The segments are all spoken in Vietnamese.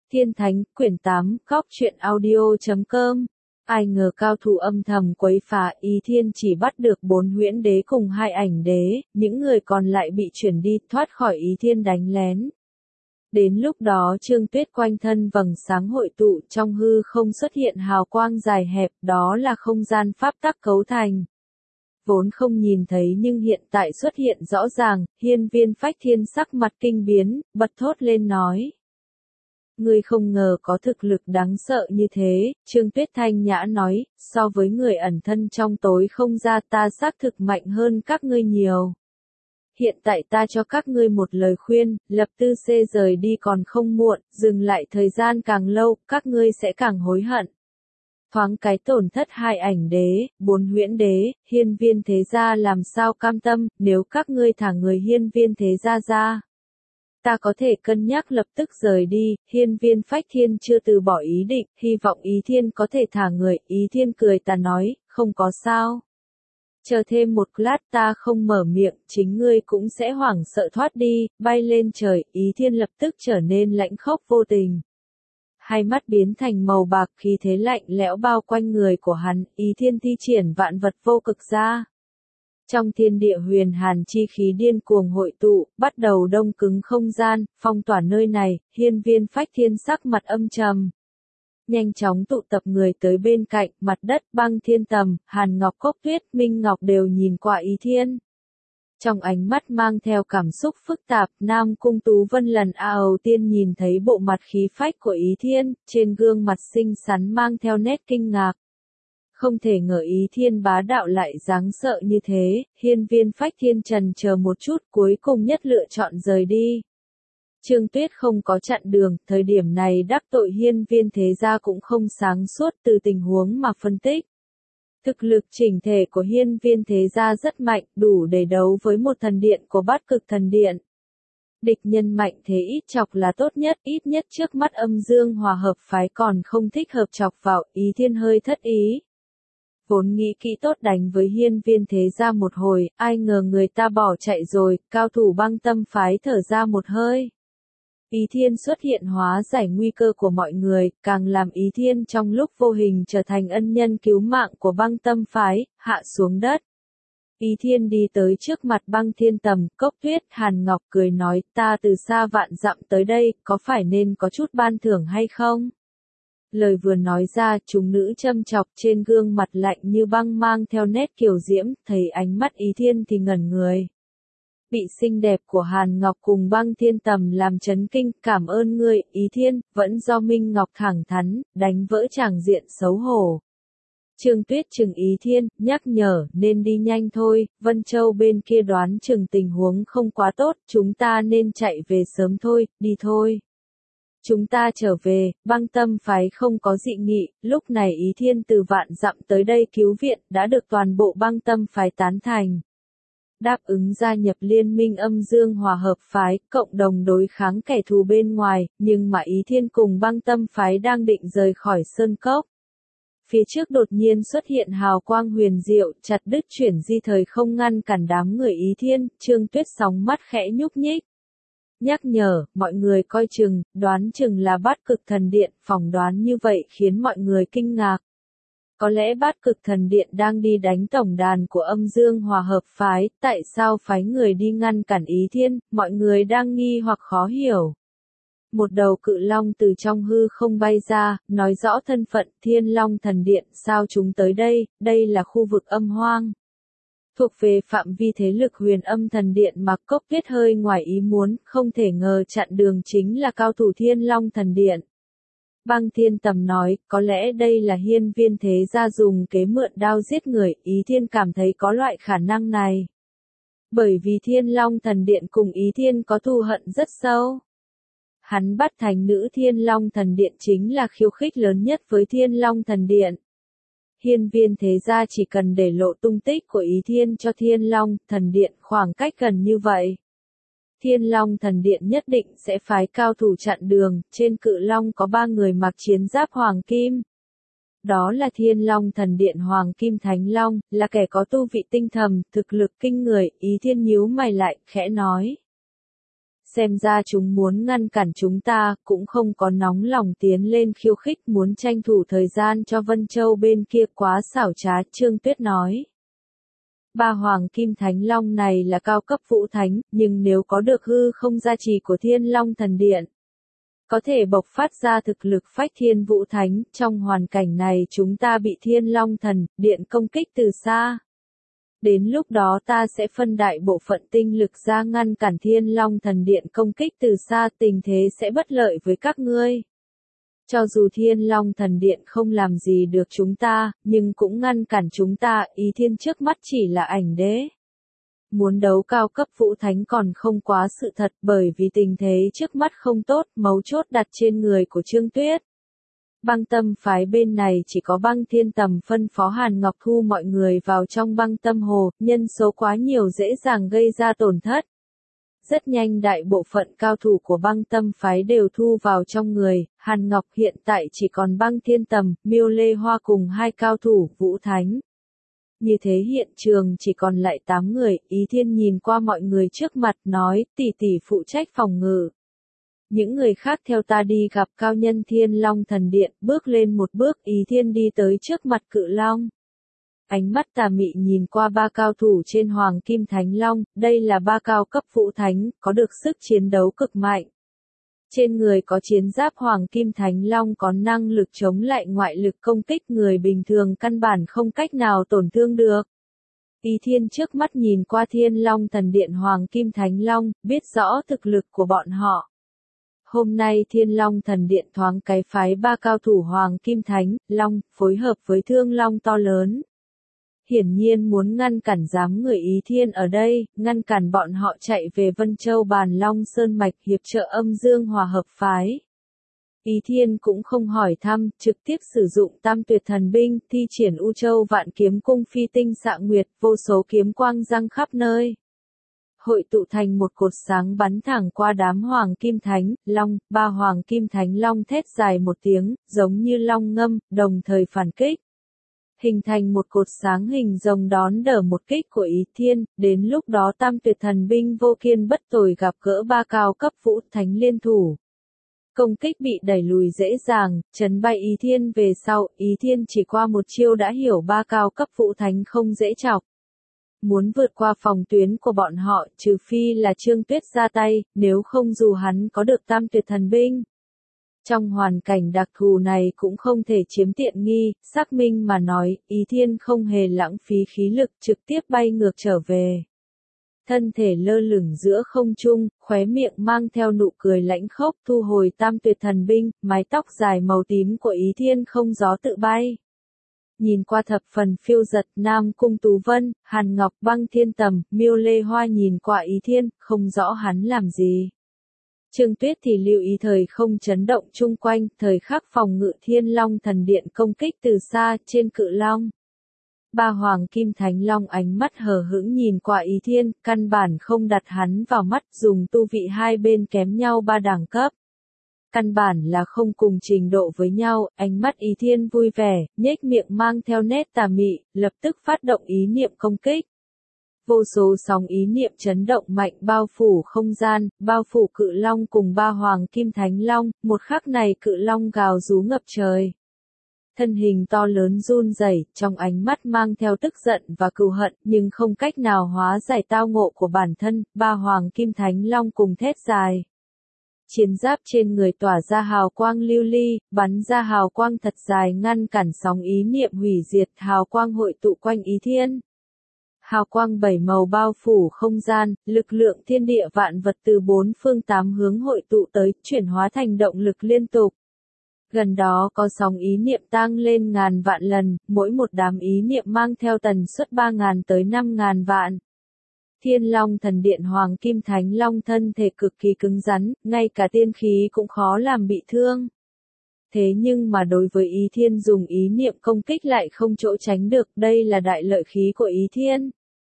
Thiên Thánh, quyển 8, Góc truyện audio.com. Ai ngờ cao thủ âm thầm quấy phá, Ý Thiên chỉ bắt được 4 huyễn đế cùng 2 ảnh đế, những người còn lại bị chuyển đi, thoát khỏi Ý Thiên đánh lén. Đến lúc đó Trương Tuyết quanh thân vầng sáng hội tụ, trong hư không xuất hiện hào quang dài hẹp, đó là không gian pháp tắc cấu thành. Vốn không nhìn thấy nhưng hiện tại xuất hiện rõ ràng, Hiên Viên Phách Thiên sắc mặt kinh biến, bật thốt lên nói. Ngươi không ngờ có thực lực đáng sợ như thế, Trương Tuyết thanh nhã nói, so với người ẩn thân trong tối không ra ta xác thực mạnh hơn các ngươi nhiều. Hiện tại ta cho các ngươi một lời khuyên, lập tư xê rời đi còn không muộn, dừng lại thời gian càng lâu, các ngươi sẽ càng hối hận. Thoáng cái tổn thất 2 ảnh đế, 4 huyễn đế, Hiên Viên thế gia làm sao cam tâm, nếu các ngươi thả người Hiên Viên thế gia ra. Ta có thể cân nhắc lập tức rời đi, Hiên Viên Phách Thiên chưa từ bỏ ý định, hy vọng Ý Thiên có thể thả người, Ý Thiên cười ta nói, không có sao. Chờ thêm một lát ta không mở miệng, chính ngươi cũng sẽ hoảng sợ thoát đi, bay lên trời, Ý Thiên lập tức trở nên lãnh khốc vô tình. Hai mắt biến thành màu bạc, khí thế lạnh lẽo bao quanh người của hắn, Ý Thiên thi triển vạn vật vô cực ra. Trong thiên địa huyền hàn chi khí điên cuồng hội tụ, bắt đầu đông cứng không gian, phong tỏa nơi này, Hiên Viên Phách Thiên sắc mặt âm trầm. Nhanh chóng tụ tập người tới bên cạnh, mặt đất, Băng Thiên Tầm, Hàn Ngọc Cốc Tuyết, Minh Ngọc đều nhìn qua Ý Thiên. Trong ánh mắt mang theo cảm xúc phức tạp, Nam Cung Tú Vân lần đầu tiên nhìn thấy bộ mặt khí phách của Ý Thiên, trên gương mặt xinh xắn mang theo nét kinh ngạc. Không thể ngờ Ý Thiên bá đạo lại đáng sợ như thế, Hiên Viên Phách Thiên trần chờ một chút cuối cùng nhất lựa chọn rời đi. Trương Tuyết không có chặn đường, thời điểm này đắc tội Hiên Viên thế gia cũng không sáng suốt từ tình huống mà phân tích. Thực lực chỉnh thể của Hiên Viên thế gia rất mạnh, đủ để đấu với một thần điện của Bát Cực Thần Điện. Địch nhân mạnh thế ít chọc là tốt nhất, ít nhất trước mắt Âm Dương Hòa Hợp phái còn không thích hợp chọc vào, Ý Thiên hơi thất ý. Vốn nghĩ kỹ tốt đánh với Hiên Viên thế gia một hồi, ai ngờ người ta bỏ chạy rồi, cao thủ Băng Tâm phái thở ra một hơi. Ý Thiên xuất hiện hóa giải nguy cơ của mọi người, càng làm Ý Thiên trong lúc vô hình trở thành ân nhân cứu mạng của Băng Tâm phái, hạ xuống đất. Ý Thiên đi tới trước mặt Băng Thiên Tầm, Cốc Tuyết, Hàn Ngọc cười nói, ta từ xa vạn dặm tới đây, có phải nên có chút ban thưởng hay không? Lời vừa nói ra, chúng nữ châm chọc trên gương mặt lạnh như băng mang theo nét kiều diễm, thấy ánh mắt Ý Thiên thì ngẩn người. Bị xinh đẹp của Hàn Ngọc cùng Băng Thiên Tầm làm chấn kinh, cảm ơn ngươi, Ý Thiên, vẫn do Minh Ngọc thẳng thắn, đánh vỡ tràng diện xấu hổ. Trương Tuyết chừng Ý Thiên, nhắc nhở, nên đi nhanh thôi, Vân Châu bên kia đoán chừng tình huống không quá tốt, chúng ta nên chạy về sớm thôi, đi thôi. Chúng ta trở về, Băng Tâm phái không có dị nghị, lúc này Ý Thiên từ vạn dặm tới đây cứu viện, đã được toàn bộ Băng Tâm phái tán thành. Đáp ứng gia nhập liên minh Âm Dương Hòa Hợp phái, cộng đồng đối kháng kẻ thù bên ngoài, nhưng mà Ý Thiên cùng Băng Tâm phái đang định rời khỏi Sơn Cốc. Phía trước đột nhiên xuất hiện hào quang huyền diệu, chặt đứt chuyển di thời không ngăn cản đám người Ý Thiên, Trương Tuyết sóng mắt khẽ nhúc nhích. Nhắc nhở, mọi người coi chừng, đoán chừng là Bát Cực Thần Điện, phỏng đoán như vậy khiến mọi người kinh ngạc. Có lẽ Bát Cực Thần Điện đang đi đánh tổng đàn của Âm Dương Hòa Hợp phái, tại sao phái người đi ngăn cản Ý Thiên, mọi người đang nghi hoặc khó hiểu. Một đầu cự long từ trong hư không bay ra, nói rõ thân phận Thiên Long Thần Điện, sao chúng tới đây, đây là khu vực âm hoang. Thuộc về phạm vi thế lực Huyền Âm Thần Điện mà Cốc Tuyết hơi ngoài ý muốn, không thể ngờ chặn đường chính là cao thủ Thiên Long Thần Điện. Băng Thiên Tầm nói, có lẽ đây là Hiên Viên thế gia dùng kế mượn đao giết người, Ý Thiên cảm thấy có loại khả năng này. Bởi vì Thiên Long Thần Điện cùng Ý Thiên có thù hận rất sâu. Hắn bắt thành nữ Thiên Long Thần Điện chính là khiêu khích lớn nhất với Thiên Long Thần Điện. Hiên Viên thế gia chỉ cần để lộ tung tích của Ý Thiên cho Thiên Long Thần Điện khoảng cách gần như vậy. Thiên Long Thần Điện nhất định sẽ phái cao thủ chặn đường, trên cự long có 3 người mặc chiến giáp hoàng kim. Đó là Thiên Long Thần Điện Hoàng Kim Thánh Long, là kẻ có tu vị tinh thầm, thực lực kinh người, Ý Thiên nhíu mày lại, khẽ nói. Xem ra chúng muốn ngăn cản chúng ta, cũng không có nóng lòng tiến lên khiêu khích muốn tranh thủ thời gian cho Vân Châu bên kia quá xảo trá, Trương Tuyết nói. Ba hoàng kim thánh long này là cao cấp vũ thánh, nhưng nếu có được hư không gia trì của Thiên Long Thần Điện, có thể bộc phát ra thực lực phách thiên vũ thánh, trong hoàn cảnh này chúng ta bị Thiên Long Thần Điện công kích từ xa. Đến lúc đó ta sẽ phân đại bộ phận tinh lực ra ngăn cản Thiên Long Thần Điện công kích từ xa, tình thế sẽ bất lợi với các ngươi. Cho dù Thiên Long Thần Điện không làm gì được chúng ta, nhưng cũng ngăn cản chúng ta, Ý Thiên trước mắt chỉ là ảnh đế. Muốn đấu cao cấp vũ thánh còn không quá sự thật, bởi vì tình thế trước mắt không tốt, mấu chốt đặt trên người của Trương Tuyết. Băng tâm phái bên này chỉ có Băng Thiên Tầm phân phó Hàn Ngọc thu mọi người vào trong băng tâm hồ, nhân số quá nhiều dễ dàng gây ra tổn thất. Rất nhanh đại bộ phận cao thủ của băng tâm phái đều thu vào trong người, Hàn Ngọc hiện tại chỉ còn Băng Thiên Tầm, Miêu Lê Hoa cùng 2 cao thủ, vũ thánh. Như thế hiện trường chỉ còn lại 8 người, Ý Thiên nhìn qua mọi người trước mặt nói, tỷ tỷ phụ trách phòng ngự. Những người khác theo ta đi gặp cao nhân Thiên Long Thần Điện, bước lên một bước, Ý Thiên đi tới trước mặt cự long. Ánh mắt tà mị nhìn qua 3 cao thủ trên Hoàng Kim Thánh Long, đây là 3 cao cấp vũ thánh, có được sức chiến đấu cực mạnh. Trên người có chiến giáp Hoàng Kim Thánh Long có năng lực chống lại ngoại lực công kích, người bình thường căn bản không cách nào tổn thương được. Ý Thiên trước mắt nhìn qua Thiên Long Thần Điện Hoàng Kim Thánh Long, biết rõ thực lực của bọn họ. Hôm nay Thiên Long Thần Điện thoáng cái phái 3 cao thủ Hoàng Kim Thánh Long, phối hợp với Thương Long to lớn. Hiển nhiên muốn ngăn cản đám người Ý Thiên ở đây, ngăn cản bọn họ chạy về Vân Châu Bàn Long Sơn Mạch hiệp trợ Âm Dương Hòa Hợp phái. Ý Thiên cũng không hỏi thăm, trực tiếp sử dụng Tam Tuyệt Thần Binh, thi triển U Châu Vạn Kiếm Cung phi tinh xạ nguyệt, vô số kiếm quang răng khắp nơi. Hội tụ thành một cột sáng bắn thẳng qua đám Hoàng Kim Thánh Long, 3 Hoàng Kim Thánh Long thét dài một tiếng, giống như long ngâm, đồng thời phản kích. Hình thành một cột sáng hình rồng đón đỡ một kích của Ý Thiên, đến lúc đó Tam Tuyệt Thần Binh vô kiên bất tồi gặp gỡ 3 cao cấp vũ thánh liên thủ. Công kích bị đẩy lùi dễ dàng, chấn bay Ý Thiên về sau, Ý Thiên chỉ qua một chiêu đã hiểu 3 cao cấp vũ thánh không dễ chọc. Muốn vượt qua phòng tuyến của bọn họ, trừ phi là Trương Tuyết ra tay, nếu không dù hắn có được Tam Tuyệt Thần Binh. Trong hoàn cảnh đặc thù này cũng không thể chiếm tiện nghi, xác minh mà nói, Ý Thiên không hề lãng phí khí lực trực tiếp bay ngược trở về. Thân thể lơ lửng giữa không trung, khóe miệng mang theo nụ cười lãnh khốc, thu hồi Tam Tuyệt Thần Binh, mái tóc dài màu tím của Ý Thiên không gió tự bay. Nhìn qua thập phần phiêu giật, Nam Cung Tú Vân, Hàn Ngọc, Băng Thiên Tầm, Miêu Lê Hoa nhìn qua Ý Thiên, không rõ hắn làm gì. Trương Tuyết thì lưu ý thời không chấn động chung quanh, thời khắc phòng ngự Thiên Long Thần Điện công kích từ xa, trên cự long. 3 Hoàng Kim Thánh Long ánh mắt hờ hững nhìn qua Ý Thiên, căn bản không đặt hắn vào mắt, dùng tu vị hai bên kém nhau 3 đẳng cấp. Căn bản là không cùng trình độ với nhau, ánh mắt Ý Thiên vui vẻ, nhếch miệng mang theo nét tà mị, lập tức phát động ý niệm công kích. Vô số sóng ý niệm chấn động mạnh bao phủ không gian, bao phủ cự long cùng 3 Hoàng Kim Thánh Long, một khắc này cự long gào rú ngập trời. Thân hình to lớn run rẩy, trong ánh mắt mang theo tức giận và cừu hận, nhưng không cách nào hóa giải tao ngộ của bản thân, 3 Hoàng Kim Thánh Long cùng thét dài. Chiến giáp trên người tỏa ra hào quang lưu ly, bắn ra hào quang thật dài ngăn cản sóng ý niệm hủy diệt, hào quang hội tụ quanh Ý Thiên. Hào quang 7 màu bao phủ không gian, lực lượng thiên địa vạn vật từ 4 phương 8 hướng hội tụ tới, chuyển hóa thành động lực liên tục. Gần đó có sóng ý niệm tăng lên ngàn vạn lần, mỗi một đám ý niệm mang theo tần suất 3.000 tới 5.000 vạn. Thiên Long Thần Điện Hoàng Kim Thánh Long thân thể cực kỳ cứng rắn, ngay cả tiên khí cũng khó làm bị thương. Thế nhưng mà đối với Ý Thiên dùng ý niệm công kích lại không chỗ tránh được, đây là đại lợi khí của Ý Thiên.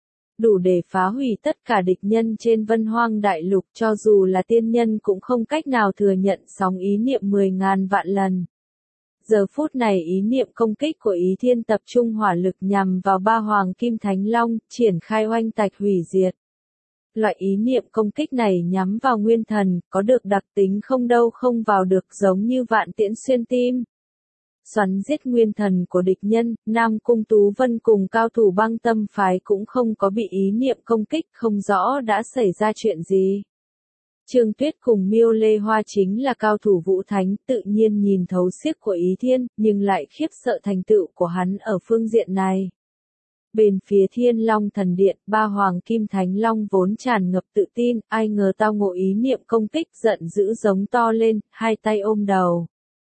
Đủ để phá hủy tất cả địch nhân trên Vân Hoang Đại Lục, cho dù là tiên nhân cũng không cách nào thừa nhận sóng ý niệm 10.000 vạn lần. Giờ phút này ý niệm công kích của Ý Thiên tập trung hỏa lực nhằm vào 3 Hoàng Kim Thánh Long, triển khai oanh tạch hủy diệt. Loại ý niệm công kích này nhắm vào nguyên thần, có được đặc tính không đâu không vào được giống như vạn tiễn xuyên tim. Xoắn giết nguyên thần của địch nhân, Nam Cung Tú Vân cùng cao thủ Băng Tâm phái cũng không có bị ý niệm công kích, không rõ đã xảy ra chuyện gì. Trương Tuyết cùng Miêu Lê Hoa chính là cao thủ vũ thánh, tự nhiên nhìn thấu xiếc của Ý Thiên, nhưng lại khiếp sợ thành tựu của hắn ở phương diện này. Bên phía Thiên Long Thần Điện, ba hoàng kim thánh long vốn tràn ngập tự tin, ai ngờ tao ngộ ý niệm công kích, giận dữ giống to lên, hai tay ôm đầu.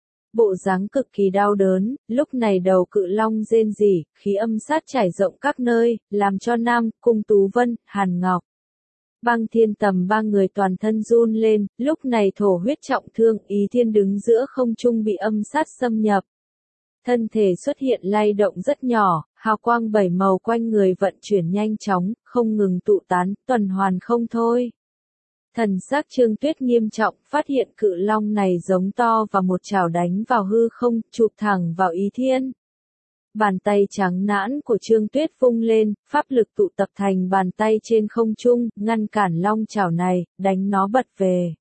Bộ dáng cực kỳ đau đớn, lúc này đầu cự long rên rỉ, khí âm sát trải rộng các nơi, làm cho Nam Cung Tú Vân, Hàn Ngọc, Băng Thiên Tầm ba người toàn thân run lên, lúc này thổ huyết trọng thương, Ý Thiên đứng giữa không trung bị âm sát xâm nhập. Thân thể xuất hiện lay động rất nhỏ, hào quang bảy màu quanh người vận chuyển nhanh chóng, không ngừng tụ tán, tuần hoàn không thôi. Thần sắc Trương Tuyết nghiêm trọng, phát hiện cự long này giống to và một chảo đánh vào hư không, chụp thẳng vào Ý Thiên. Bàn tay trắng nõn của Trương Tuyết vung lên, pháp lực tụ tập thành bàn tay trên không trung, ngăn cản long chảo này, đánh nó bật về.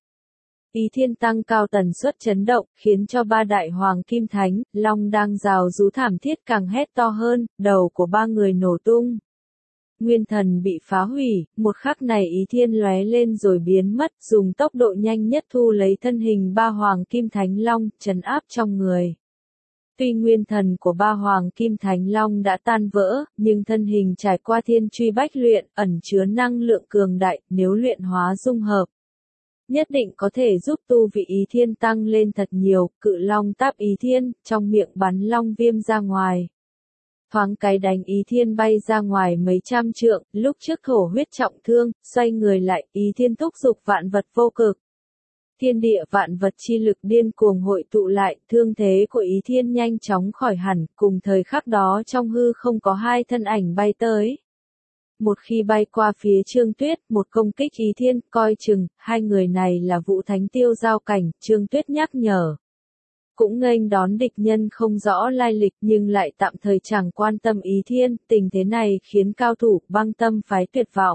Ý Thiên tăng cao tần suất chấn động, khiến cho ba đại hoàng kim thánh, long đang rào rú thảm thiết càng hét to hơn, đầu của ba người nổ tung. Nguyên thần bị phá hủy, một khắc này Ý Thiên lóe lên rồi biến mất, dùng tốc độ nhanh nhất thu lấy thân hình ba hoàng kim thánh long, trấn áp trong người. Tuy nguyên thần của ba hoàng kim thánh long đã tan vỡ, nhưng thân hình trải qua thiên truy bách luyện, ẩn chứa năng lượng cường đại, nếu luyện hóa dung hợp, nhất định có thể giúp tu vị Ý Thiên tăng lên thật nhiều. Cự long táp Ý Thiên, trong miệng bắn long viêm ra ngoài. Thoáng cái đánh Ý Thiên bay ra ngoài mấy trăm trượng, lúc trước thổ huyết trọng thương, xoay người lại, Ý Thiên thúc giục vạn vật vô cực. Thiên địa vạn vật chi lực điên cuồng hội tụ lại, thương thế của Ý Thiên nhanh chóng khỏi hẳn, cùng thời khắc đó trong hư không có hai thân ảnh bay tới. Một khi bay qua phía Trương Tuyết, một công kích Ý Thiên, coi chừng, hai người này là Vũ Thánh Tiêu giao cảnh, Trương Tuyết nhắc nhở. Cũng nghênh đón địch nhân không rõ lai lịch nhưng lại tạm thời chẳng quan tâm Ý Thiên, tình thế này khiến cao thủ Băng Tâm phái tuyệt vọng.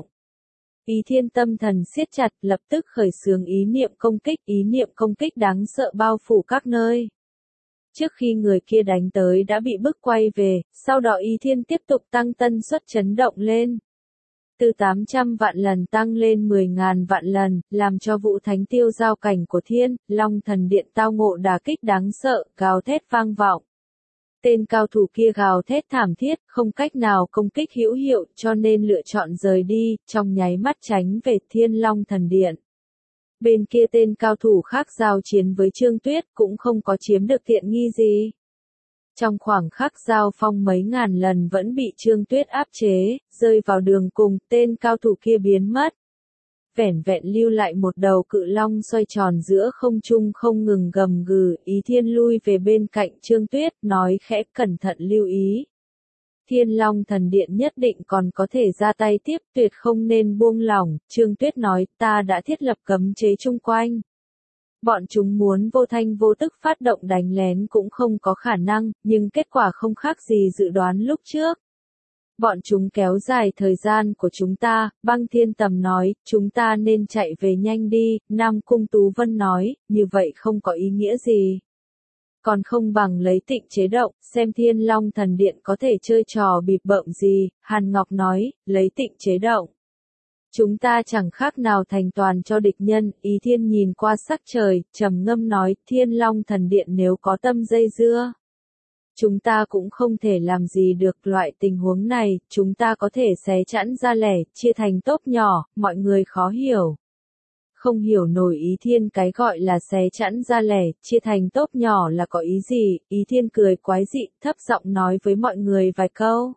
Ý Thiên tâm thần siết chặt, lập tức khởi xướng ý niệm công kích đáng sợ bao phủ các nơi. Trước khi người kia đánh tới đã bị bức quay về, sau đó Ý Thiên tiếp tục tăng tần suất chấn động lên. Từ 800 vạn lần tăng lên 10.000 vạn lần, làm cho Vũ Thánh Tiêu giao cảnh của Thiên Long Thần Điện tao ngộ đả kích đáng sợ, gào thét vang vọng. Tên cao thủ kia gào thét thảm thiết, không cách nào công kích hữu hiệu, cho nên lựa chọn rời đi, trong nháy mắt tránh về Thiên Long Thần Điện. Bên kia tên cao thủ khác giao chiến với Trương Tuyết cũng không có chiếm được tiện nghi gì. Trong khoảng khắc giao phong mấy ngàn lần vẫn bị Trương Tuyết áp chế, rơi vào đường cùng, tên cao thủ kia biến mất. Vẻn vẹn lưu lại một đầu cự long xoay tròn giữa không trung không ngừng gầm gừ, Ý Thiên lui về bên cạnh Trương Tuyết, nói khẽ cẩn thận lưu ý. Thiên Long Thần Điện nhất định còn có thể ra tay tiếp, tuyệt không nên buông lỏng, Trương Tuyết nói, ta đã thiết lập cấm chế chung quanh. Bọn chúng muốn vô thanh vô tức phát động đánh lén cũng không có khả năng, nhưng kết quả không khác gì dự đoán lúc trước. Bọn chúng kéo dài thời gian của chúng ta, Băng Thiên Tầm nói, chúng ta nên chạy về nhanh đi, Nam Cung Tú Vân nói, như vậy không có ý nghĩa gì. Còn không bằng lấy tịnh chế động, xem Thiên Long Thần Điện có thể chơi trò bịp bợm gì, Hàn Ngọc nói, lấy tịnh chế động. Chúng ta chẳng khác nào thành toàn cho địch nhân, Ý Thiên nhìn qua sắc trời, trầm ngâm nói, Thiên Long Thần Điện nếu có tâm dây dưa. Chúng ta cũng không thể làm gì được loại tình huống này, chúng ta có thể xé chẵn ra lẻ, chia thành tốp nhỏ, mọi người khó hiểu. Không hiểu nổi Ý Thiên cái gọi là xé chẵn ra lẻ, chia thành tốp nhỏ là có ý gì, Ý Thiên cười quái dị, thấp giọng nói với mọi người vài câu.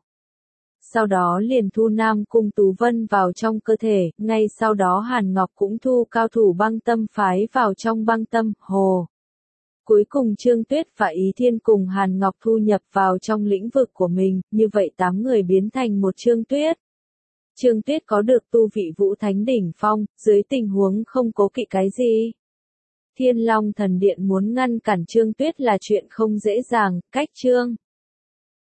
Sau đó liền thu Nam Cung Tú Vân vào trong cơ thể, ngay sau đó Hàn Ngọc cũng thu cao thủ Băng Tâm phái vào trong Băng Tâm, hồ. Cuối cùng Trương Tuyết và Ý Thiên cùng Hàn Ngọc thu nhập vào trong lĩnh vực của mình, như vậy 8 người biến thành một Trương Tuyết. Trương Tuyết có được tu vị Vũ Thánh đỉnh phong, dưới tình huống không cố kỵ cái gì. Thiên Long Thần Điện muốn ngăn cản Trương Tuyết là chuyện không dễ dàng, cách Trương